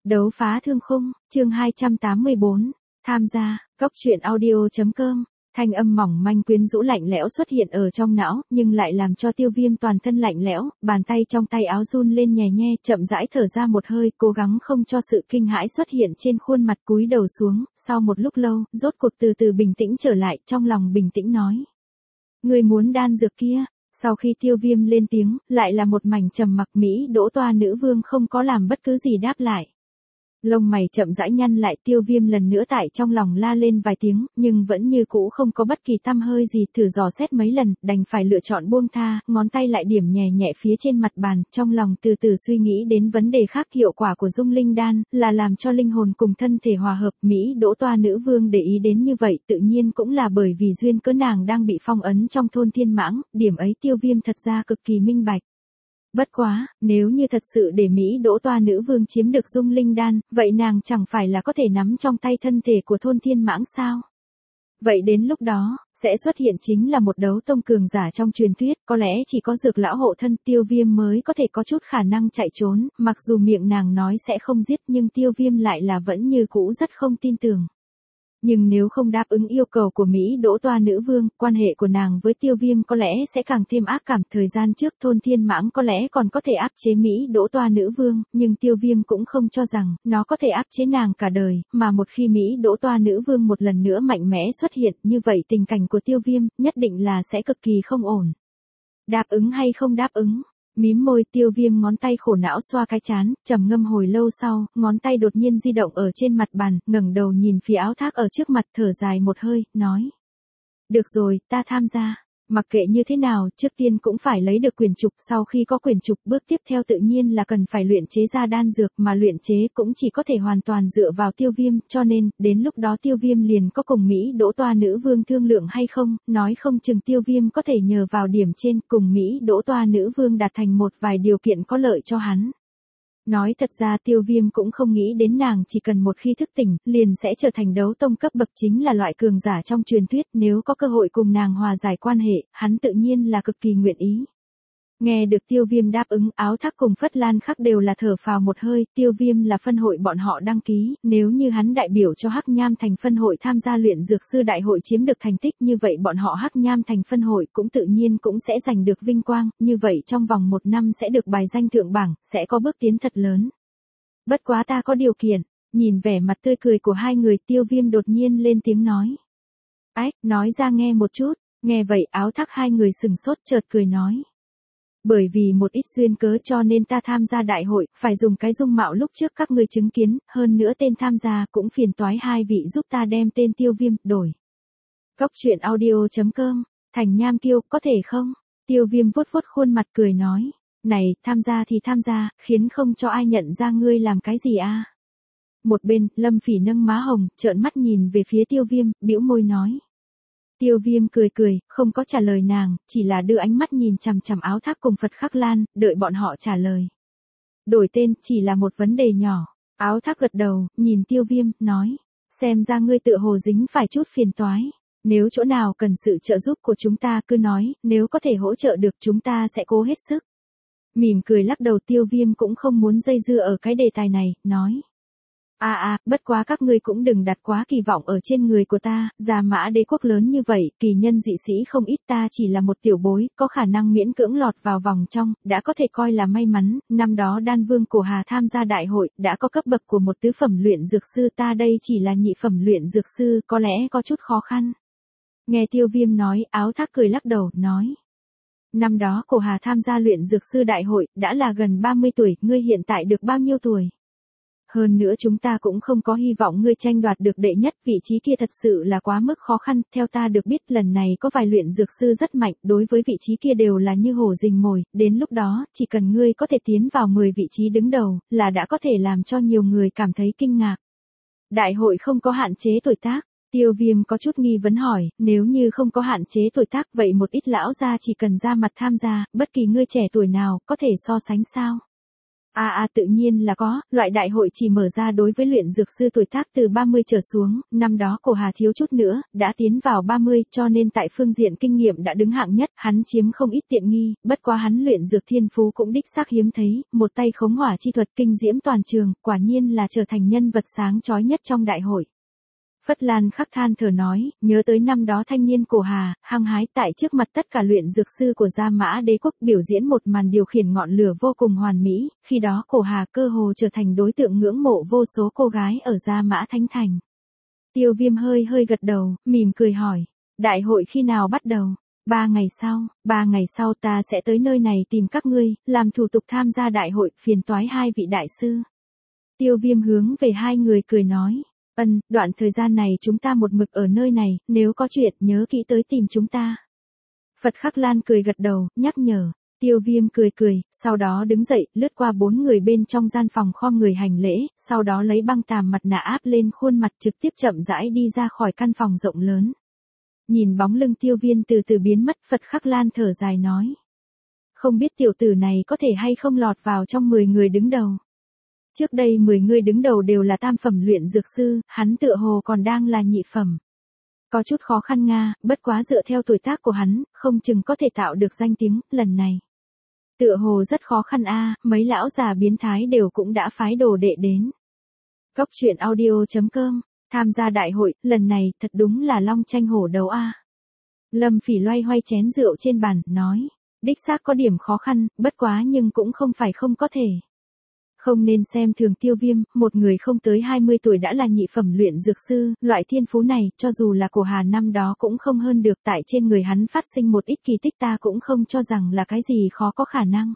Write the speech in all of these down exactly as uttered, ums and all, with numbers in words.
Đấu phá thương khung, chương hai trăm tám mươi bốn, tham gia, góc truyện audio.com, thanh âm mỏng manh quyến rũ lạnh lẽo xuất hiện ở trong não, nhưng lại làm cho Tiêu Viêm toàn thân lạnh lẽo, bàn tay trong tay áo run lên nhè nhe, chậm rãi thở ra một hơi, cố gắng không cho sự kinh hãi xuất hiện trên khuôn mặt, cúi đầu xuống, sau một lúc lâu, rốt cuộc từ từ bình tĩnh trở lại, trong lòng bình tĩnh nói. Người muốn đan dược kia. Sau khi Tiêu Viêm lên tiếng, lại là một mảnh trầm mặc. Mỹ Đỗ Toa nữ vương không có làm bất cứ gì đáp lại. Lông mày chậm rãi nhăn lại, Tiêu Viêm lần nữa tại trong lòng la lên vài tiếng, nhưng vẫn như cũ không có bất kỳ tăm hơi gì, thử dò xét mấy lần, đành phải lựa chọn buông tha, ngón tay lại điểm nhẹ nhẹ phía trên mặt bàn, trong lòng từ từ suy nghĩ đến vấn đề khác. Hiệu quả của dung linh đan là làm cho linh hồn cùng thân thể hòa hợp. Mỹ Đỗ Toa nữ vương để ý đến như vậy, tự nhiên cũng là bởi vì duyên cớ nàng đang bị phong ấn trong thôn Thiên Mãng, điểm ấy Tiêu Viêm thật ra cực kỳ minh bạch. Bất quá, nếu như thật sự để Mỹ Đỗ Toa nữ vương chiếm được dung linh đan, vậy nàng chẳng phải là có thể nắm trong tay thân thể của thôn Thiên Mãng sao? Vậy đến lúc đó, sẽ xuất hiện chính là một đấu tông cường giả trong truyền thuyết, có lẽ chỉ có Dược lão hộ thân Tiêu Viêm mới có thể có chút khả năng chạy trốn, mặc dù miệng nàng nói sẽ không giết, nhưng Tiêu Viêm lại là vẫn như cũ rất không tin tưởng. Nhưng nếu không đáp ứng yêu cầu của Mỹ Đỗ Toa nữ vương, quan hệ của nàng với Tiêu Viêm có lẽ sẽ càng thêm ác cảm. Thời gian trước thôn Thiên Mãng có lẽ còn có thể áp chế Mỹ Đỗ Toa nữ vương, nhưng Tiêu Viêm cũng không cho rằng nó có thể áp chế nàng cả đời, mà một khi Mỹ Đỗ Toa nữ vương một lần nữa mạnh mẽ xuất hiện, như vậy tình cảnh của Tiêu Viêm nhất định là sẽ cực kỳ không ổn. Đáp ứng hay không đáp ứng? Mím môi, Tiêu Viêm ngón tay khổ não xoa cái trán, trầm ngâm hồi lâu sau, ngón tay đột nhiên di động ở trên mặt bàn, ngẩng đầu nhìn phía áo thác ở trước mặt, thở dài một hơi, nói. Được rồi, ta tham gia. Mặc kệ như thế nào, trước tiên cũng phải lấy được quyền trục, sau khi có quyền trục, bước tiếp theo tự nhiên là cần phải luyện chế ra đan dược, mà luyện chế cũng chỉ có thể hoàn toàn dựa vào Tiêu Viêm, cho nên, đến lúc đó Tiêu Viêm liền có cùng Mỹ Đỗ Toa nữ vương thương lượng hay không, nói không chừng Tiêu Viêm có thể nhờ vào điểm trên, cùng Mỹ Đỗ Toa nữ vương đạt thành một vài điều kiện có lợi cho hắn. Nói thật ra Tiêu Viêm cũng không nghĩ đến nàng chỉ cần một khi thức tỉnh, liền sẽ trở thành đấu tông cấp bậc, chính là loại cường giả trong truyền thuyết, nếu có cơ hội cùng nàng hòa giải quan hệ, hắn tự nhiên là cực kỳ nguyện ý. Nghe được Tiêu Viêm đáp ứng, Áo Thác cùng Phất Lan Khắc đều là thở phào một hơi. Tiêu Viêm là phân hội bọn họ đăng ký, nếu như hắn đại biểu cho Hắc Nham thành phân hội tham gia luyện dược sư đại hội chiếm được thành tích, như vậy bọn họ Hắc Nham thành phân hội cũng tự nhiên cũng sẽ giành được vinh quang, như vậy trong vòng một năm sẽ được bài danh thượng bảng, sẽ có bước tiến thật lớn. Bất quá ta có điều kiện. Nhìn vẻ mặt tươi cười của hai người, Tiêu Viêm đột nhiên lên tiếng nói. Ách, nói ra nghe một chút. Nghe vậy Áo Thác hai người sừng sốt, chợt cười nói. Bởi vì một ít duyên cớ cho nên ta tham gia đại hội, phải dùng cái dung mạo lúc trước các ngươi chứng kiến, hơn nữa tên tham gia cũng phiền toái hai vị giúp ta đem tên Tiêu Viêm đổi. Góc truyện audio.com, Thành Nham Kiêu, có thể không? Tiêu Viêm vuốt vuốt khuôn mặt cười nói, này, tham gia thì tham gia, khiến không cho ai nhận ra ngươi làm cái gì a? Một bên, Lâm Phỉ nâng má hồng, trợn mắt nhìn về phía Tiêu Viêm, bĩu môi nói. Tiêu Viêm cười cười, không có trả lời nàng, chỉ là đưa ánh mắt nhìn chằm chằm Áo Thác cùng Phật Khắc Lan, đợi bọn họ trả lời. Đổi tên, chỉ là một vấn đề nhỏ. Áo Thác gật đầu, nhìn Tiêu Viêm, nói. Xem ra ngươi tựa hồ dính phải chút phiền toái. Nếu chỗ nào cần sự trợ giúp của chúng ta cứ nói, nếu có thể hỗ trợ được chúng ta sẽ cố hết sức. Mỉm cười lắc đầu, Tiêu Viêm cũng không muốn dây dưa ở cái đề tài này, nói. À à, bất quá các ngươi cũng đừng đặt quá kỳ vọng ở trên người của ta, Gia Mã đế quốc lớn như vậy, kỳ nhân dị sĩ không ít, ta chỉ là một tiểu bối, có khả năng miễn cưỡng lọt vào vòng trong, đã có thể coi là may mắn. Năm đó Đan Vương Cổ Hà tham gia đại hội, đã có cấp bậc của một tứ phẩm luyện dược sư, ta đây chỉ là nhị phẩm luyện dược sư, có lẽ có chút khó khăn. Nghe Tiêu Viêm nói, Áo Thác cười lắc đầu, nói. Năm đó Cổ Hà tham gia luyện dược sư đại hội, đã là gần ba mươi tuổi, ngươi hiện tại được bao nhiêu tuổi? Hơn nữa chúng ta cũng không có hy vọng ngươi tranh đoạt được đệ nhất, vị trí kia thật sự là quá mức khó khăn, theo ta được biết lần này có vài luyện dược sư rất mạnh, đối với vị trí kia đều là như hổ rình mồi, đến lúc đó, chỉ cần ngươi có thể tiến vào mười vị trí đứng đầu, là đã có thể làm cho nhiều người cảm thấy kinh ngạc. Đại hội không có hạn chế tuổi tác. Tiêu Viêm có chút nghi vấn hỏi, nếu như không có hạn chế tuổi tác, vậy một ít lão gia chỉ cần ra mặt tham gia, bất kỳ ngươi trẻ tuổi nào, có thể so sánh sao? À à tự nhiên là có, loại đại hội chỉ mở ra đối với luyện dược sư tuổi tác từ ba mươi trở xuống, năm đó Cổ Hà thiếu chút nữa, đã tiến vào ba mươi cho nên tại phương diện kinh nghiệm đã đứng hạng nhất, hắn chiếm không ít tiện nghi, bất quá hắn luyện dược thiên phú cũng đích xác hiếm thấy, một tay khống hỏa chi thuật kinh diễm toàn trường, quả nhiên là trở thành nhân vật sáng chói nhất trong đại hội. Phất Lan khắc than thở nói, nhớ tới năm đó thanh niên Cổ Hà, hăng hái tại trước mặt tất cả luyện dược sư của Gia Mã Đế quốc biểu diễn một màn điều khiển ngọn lửa vô cùng hoàn mỹ, khi đó Cổ Hà cơ hồ trở thành đối tượng ngưỡng mộ vô số cô gái ở Gia Mã Thánh Thành. Tiêu Viêm hơi hơi gật đầu, mỉm cười hỏi, đại hội khi nào bắt đầu? Ba ngày sau, ba ngày sau ta sẽ tới nơi này tìm các ngươi, làm thủ tục tham gia đại hội, phiền toái hai vị đại sư. Tiêu Viêm hướng về hai người cười nói. Ân, đoạn thời gian này chúng ta một mực ở nơi này, nếu có chuyện nhớ kỹ tới tìm chúng ta. Phật Khắc Lan cười gật đầu, nhắc nhở. Tiêu Viêm cười cười, sau đó đứng dậy, lướt qua bốn người bên trong gian phòng khom người hành lễ, sau đó lấy băng tàm mặt nạ áp lên khuôn mặt trực tiếp chậm rãi đi ra khỏi căn phòng rộng lớn. Nhìn bóng lưng Tiêu Viêm từ từ biến mất, Phật Khắc Lan thở dài nói. Không biết tiểu tử này có thể hay không lọt vào trong mười người đứng đầu. Trước đây mười người đứng đầu đều là tam phẩm luyện dược sư, hắn tựa hồ còn đang là nhị phẩm. Có chút khó khăn nga, bất quá dựa theo tuổi tác của hắn, không chừng có thể tạo được danh tiếng, lần này. Tựa hồ rất khó khăn a, mấy lão già biến thái đều cũng đã phái đồ đệ đến. Góc truyện audio chấm com, tham gia đại hội, lần này thật đúng là long tranh hổ đấu a. Lâm Phỉ loay hoay chén rượu trên bàn, nói, đích xác có điểm khó khăn, bất quá nhưng cũng không phải không có thể. Không nên xem thường Tiêu Viêm, một người không tới hai mươi tuổi đã là nhị phẩm luyện dược sư, loại thiên phú này, cho dù là Cổ Hà năm đó cũng không hơn được, tại trên người hắn phát sinh một ít kỳ tích ta cũng không cho rằng là cái gì khó có khả năng.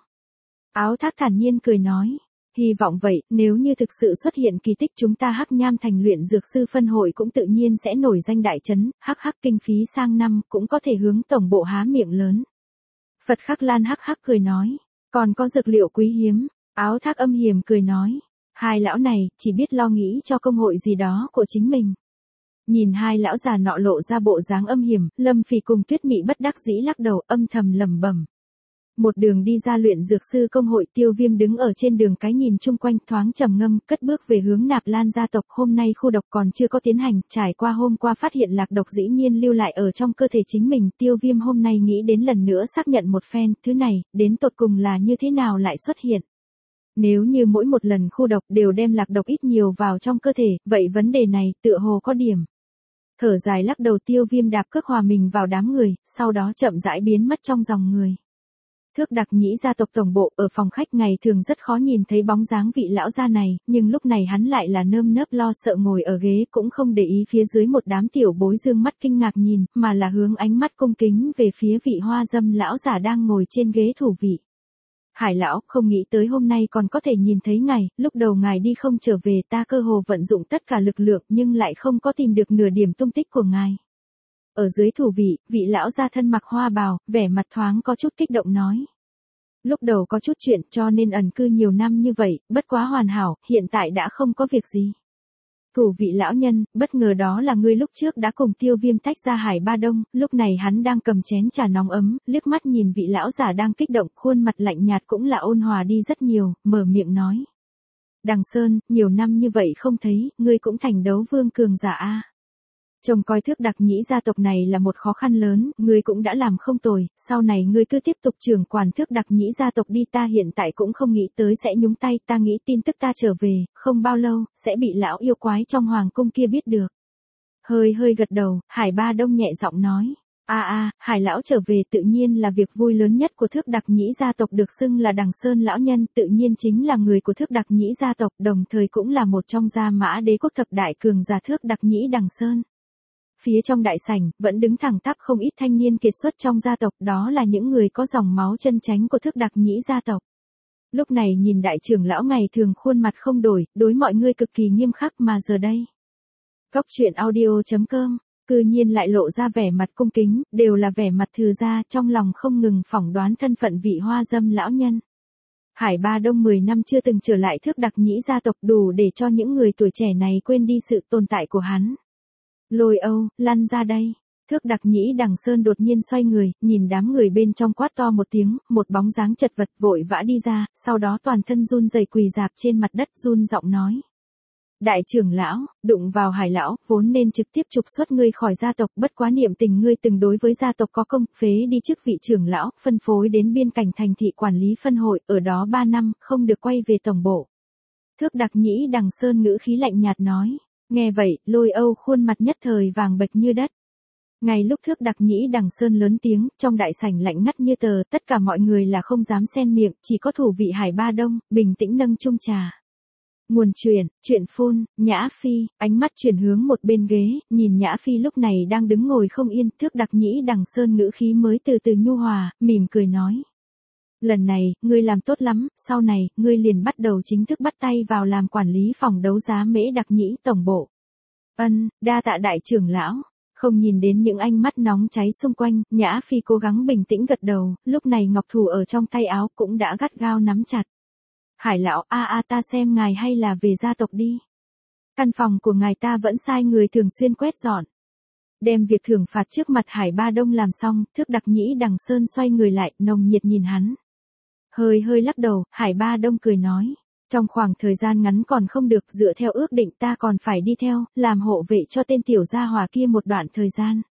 Áo Thác thản nhiên cười nói, hy vọng vậy, nếu như thực sự xuất hiện kỳ tích chúng ta Hắc Nham thành luyện dược sư phân hội cũng tự nhiên sẽ nổi danh đại chấn, hắc hắc kinh phí sang năm cũng có thể hướng tổng bộ há miệng lớn. Phật Khắc Lan hắc hắc cười nói, còn có dược liệu quý hiếm. Áo Thác âm hiểm cười nói, hai lão này chỉ biết lo nghĩ cho công hội gì đó của chính mình. Nhìn hai lão già nọ lộ ra bộ dáng âm hiểm, Lâm Phỉ cùng Tuyết Mị bất đắc dĩ lắc đầu, âm thầm lẩm bẩm. Một đường đi ra luyện dược sư công hội, Tiêu Viêm đứng ở trên đường cái nhìn chung quanh, thoáng trầm ngâm, cất bước về hướng Nạp Lan gia tộc. Hôm nay khu độc còn chưa có tiến hành, trải qua hôm qua phát hiện lạc độc dĩ nhiên lưu lại ở trong cơ thể chính mình, Tiêu Viêm hôm nay nghĩ đến lần nữa xác nhận một phen, thứ này, đến tột cùng là như thế nào lại xuất hiện. Nếu như mỗi một lần khu độc đều đem lạc độc ít nhiều vào trong cơ thể, vậy vấn đề này tựa hồ có điểm. Thở dài lắc đầu, Tiêu Viêm đạp cước hòa mình vào đám người, sau đó chậm rãi biến mất trong dòng người. Thước Đặc Nhĩ gia tộc tổng bộ, ở phòng khách ngày thường rất khó nhìn thấy bóng dáng vị lão gia này, nhưng lúc này hắn lại là nơm nớp lo sợ ngồi ở ghế, cũng không để ý phía dưới một đám tiểu bối dương mắt kinh ngạc nhìn, mà là hướng ánh mắt cung kính về phía vị Hoa Dâm lão giả đang ngồi trên ghế thủ vị. Hải lão, không nghĩ tới hôm nay còn có thể nhìn thấy ngài, lúc đầu ngài đi không trở về, ta cơ hồ vận dụng tất cả lực lượng nhưng lại không có tìm được nửa điểm tung tích của ngài. Ở dưới thủ vị, vị lão gia thân mặc hoa bào, vẻ mặt thoáng có chút kích động nói. Lúc đầu có chút chuyện cho nên ẩn cư nhiều năm như vậy, bất quá hoàn hảo, hiện tại đã không có việc gì. Thủ vị lão nhân, bất ngờ đó là ngươi lúc trước đã cùng Tiêu Viêm tách ra Hải Ba Đông, lúc này hắn đang cầm chén trà nóng ấm, liếc mắt nhìn vị lão giả đang kích động, khuôn mặt lạnh nhạt cũng là ôn hòa đi rất nhiều, mở miệng nói. Đằng Sơn, nhiều năm như vậy không thấy, ngươi cũng thành đấu vương cường giả a. Trông coi Thước Đặc Nhĩ gia tộc này là một khó khăn lớn, ngươi cũng đã làm không tồi, sau này ngươi cứ tiếp tục trưởng quản Thước Đặc Nhĩ gia tộc đi, ta hiện tại cũng không nghĩ tới sẽ nhúng tay, ta nghĩ tin tức ta trở về, không bao lâu, sẽ bị lão yêu quái trong hoàng cung kia biết được. Hơi hơi gật đầu, Hải Ba Đông nhẹ giọng nói, a a, Hải lão trở về tự nhiên là việc vui lớn nhất của Thước Đặc Nhĩ gia tộc, được xưng là Đằng Sơn lão nhân, tự nhiên chính là người của Thước Đặc Nhĩ gia tộc, đồng thời cũng là một trong Gia Mã Đế quốc thập đại cường giả Thước Đặc Nhĩ Đằng Sơn. Phía trong đại sảnh, vẫn đứng thẳng tắp không ít thanh niên kiệt xuất trong gia tộc, đó là những người có dòng máu chân chánh của Thước Đặc Nhĩ gia tộc. Lúc này nhìn đại trưởng lão ngày thường khuôn mặt không đổi, đối mọi người cực kỳ nghiêm khắc, mà giờ đây. Góc truyện audio chấm com, cư nhiên lại lộ ra vẻ mặt cung kính, đều là vẻ mặt thừa ra, trong lòng không ngừng phỏng đoán thân phận vị Hoa Dâm lão nhân. Hải Ba Đông mười năm chưa từng trở lại Thước Đặc Nhĩ gia tộc, đủ để cho những người tuổi trẻ này quên đi sự tồn tại của hắn. Lôi Âu, lăn ra đây. Thước Đặc Nhĩ Đằng Sơn đột nhiên xoay người, nhìn đám người bên trong quát to một tiếng, một bóng dáng chật vật vội vã đi ra, sau đó toàn thân run rẩy quỳ rạp trên mặt đất run giọng nói. Đại trưởng lão, đụng vào Hải lão, vốn nên trực tiếp trục xuất ngươi khỏi gia tộc, bất quá niệm tình ngươi từng đối với gia tộc có công, phế đi chức vị trưởng lão, phân phối đến biên cảnh thành thị quản lý phân hội, ở đó ba năm, không được quay về tổng bộ. Thước Đặc Nhĩ Đằng Sơn ngữ khí lạnh nhạt nói. Nghe vậy, Lôi Âu khuôn mặt nhất thời vàng bệch như đất. Ngay lúc Thước Đặc Nhĩ Đằng Sơn lớn tiếng, trong đại sảnh lạnh ngắt như tờ, tất cả mọi người là không dám xen miệng, chỉ có thủ vị Hải Ba Đông, bình tĩnh nâng chung trà. Nguồn truyền, chuyện phun, Nhã Phi, ánh mắt chuyển hướng một bên ghế, nhìn Nhã Phi lúc này đang đứng ngồi không yên, Thước Đặc Nhĩ Đằng Sơn ngữ khí mới từ từ nhu hòa, mỉm cười nói. Lần này, ngươi làm tốt lắm, sau này, ngươi liền bắt đầu chính thức bắt tay vào làm quản lý phòng đấu giá Mễ Đặc Nhĩ tổng bộ. Ân, đa tạ đại trưởng lão. Không nhìn đến những ánh mắt nóng cháy xung quanh, Nhã Phi cố gắng bình tĩnh gật đầu, lúc này ngọc thủ ở trong tay áo cũng đã gắt gao nắm chặt. Hải lão, a a ta xem ngài hay là về gia tộc đi. Căn phòng của ngài ta vẫn sai người thường xuyên quét dọn. Đem việc thưởng phạt trước mặt Hải Ba Đông làm xong, Thước Đặc Nhĩ Đằng Sơn xoay người lại, nồng nhiệt nhìn hắn. Hơi hơi lắc đầu, Hải Ba Đông cười nói. Trong khoảng thời gian ngắn còn không được, dựa theo ước định ta còn phải đi theo, làm hộ vệ cho tên tiểu gia hỏa kia một đoạn thời gian.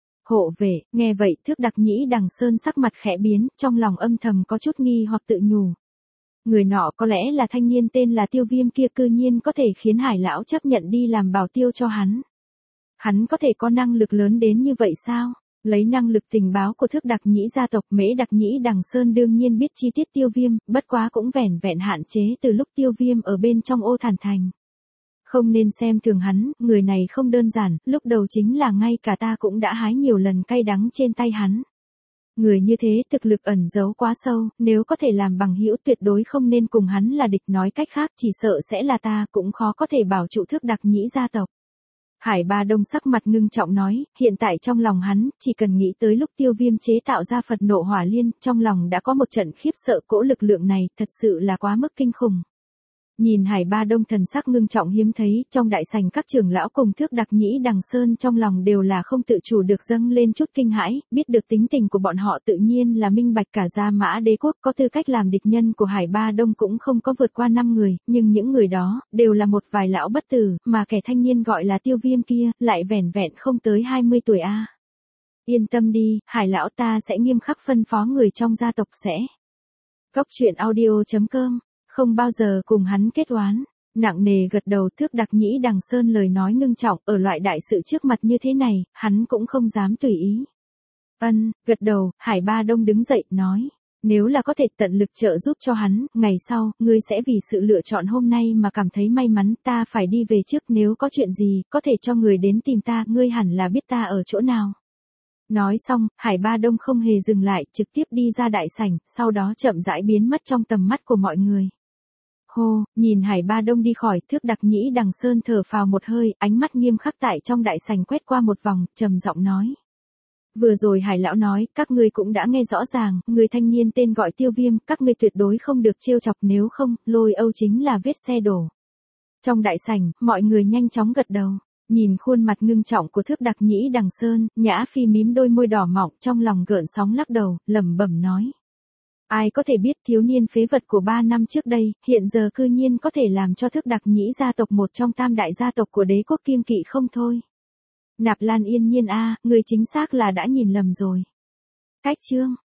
Hộ vệ, nghe vậy, Thước Đặc Nhĩ Đằng Sơn sắc mặt khẽ biến, trong lòng âm thầm có chút nghi hoặc tự nhủ. Người nọ có lẽ là thanh niên tên là Tiêu Viêm kia, cư nhiên có thể khiến Hải lão chấp nhận đi làm bảo tiêu cho hắn. Hắn có thể có năng lực lớn đến như vậy sao? Lấy năng lực tình báo của Thước Đặc Nhĩ gia tộc, Mễ Đặc Nhĩ Đằng Sơn đương nhiên biết chi tiết Tiêu Viêm, bất quá cũng vẻn vẹn hạn chế từ lúc Tiêu Viêm ở bên trong Ô Thản Thành. Không nên xem thường hắn, người này không đơn giản, lúc đầu chính là ngay cả ta cũng đã hái nhiều lần cay đắng trên tay hắn. Người như thế thực lực ẩn giấu quá sâu, nếu có thể làm bằng hữu tuyệt đối không nên cùng hắn là địch, nói cách khác chỉ sợ sẽ là ta cũng khó có thể bảo trụ Thước Đặc Nhĩ gia tộc. Hải Ba Đông sắc mặt ngưng trọng nói, hiện tại trong lòng hắn, chỉ cần nghĩ tới lúc Tiêu Viêm chế tạo ra Phật nộ hỏa liên, trong lòng đã có một trận khiếp sợ, cỗ lực lượng này, thật sự là quá mức kinh khủng. Nhìn Hải Ba Đông thần sắc ngưng trọng hiếm thấy, trong đại sảnh các trưởng lão cùng Thước Đặc Nhĩ Đằng Sơn trong lòng đều là không tự chủ được dâng lên chút kinh hãi, biết được tính tình của bọn họ tự nhiên là minh bạch cả Gia Mã Đế quốc có tư cách làm địch nhân của Hải Ba Đông cũng không có vượt qua năm người, nhưng những người đó, đều là một vài lão bất tử, mà kẻ thanh niên gọi là Tiêu Viêm kia, lại vẻn vẹn không tới hai mươi tuổi a. Yên tâm đi, Hải lão ta sẽ nghiêm khắc phân phó người trong gia tộc sẽ. Góc truyện audio chấm com không bao giờ cùng hắn kết oán. Nặng nề gật đầu, Thước Đặc Nhĩ Đằng Sơn lời nói ngưng trọng, ở loại đại sự trước mặt như thế này, hắn cũng không dám tùy ý. Ân, gật đầu, Hải Ba Đông đứng dậy, nói. Nếu là có thể tận lực trợ giúp cho hắn, ngày sau, ngươi sẽ vì sự lựa chọn hôm nay mà cảm thấy may mắn, ta phải đi về trước, nếu có chuyện gì, có thể cho người đến tìm ta, ngươi hẳn là biết ta ở chỗ nào. Nói xong, Hải Ba Đông không hề dừng lại, trực tiếp đi ra đại sảnh, sau đó chậm rãi biến mất trong tầm mắt của mọi người. Hô, nhìn Hải Ba Đông đi khỏi, Thước Đặc Nhĩ Đằng Sơn thở phào một hơi, ánh mắt nghiêm khắc tại trong đại sảnh quét qua một vòng, trầm giọng nói. Vừa rồi Hải lão nói, các ngươi cũng đã nghe rõ ràng, người thanh niên tên gọi Tiêu Viêm, các ngươi tuyệt đối không được trêu chọc, nếu không, Lôi Âu chính là vết xe đổ. Trong đại sảnh, mọi người nhanh chóng gật đầu. Nhìn khuôn mặt ngưng trọng của Thước Đặc Nhĩ Đằng Sơn, Nhã Phi mím đôi môi đỏ mọng, trong lòng gợn sóng lắc đầu, lẩm bẩm nói. Ai có thể biết thiếu niên phế vật của ba năm trước đây, hiện giờ cư nhiên có thể làm cho Thước Đặc Nhĩ gia tộc một trong tam đại gia tộc của đế quốc kiêng kỵ không thôi. Nạp Lan Yên Nhiên a, người chính xác là đã nhìn lầm rồi. Cách chương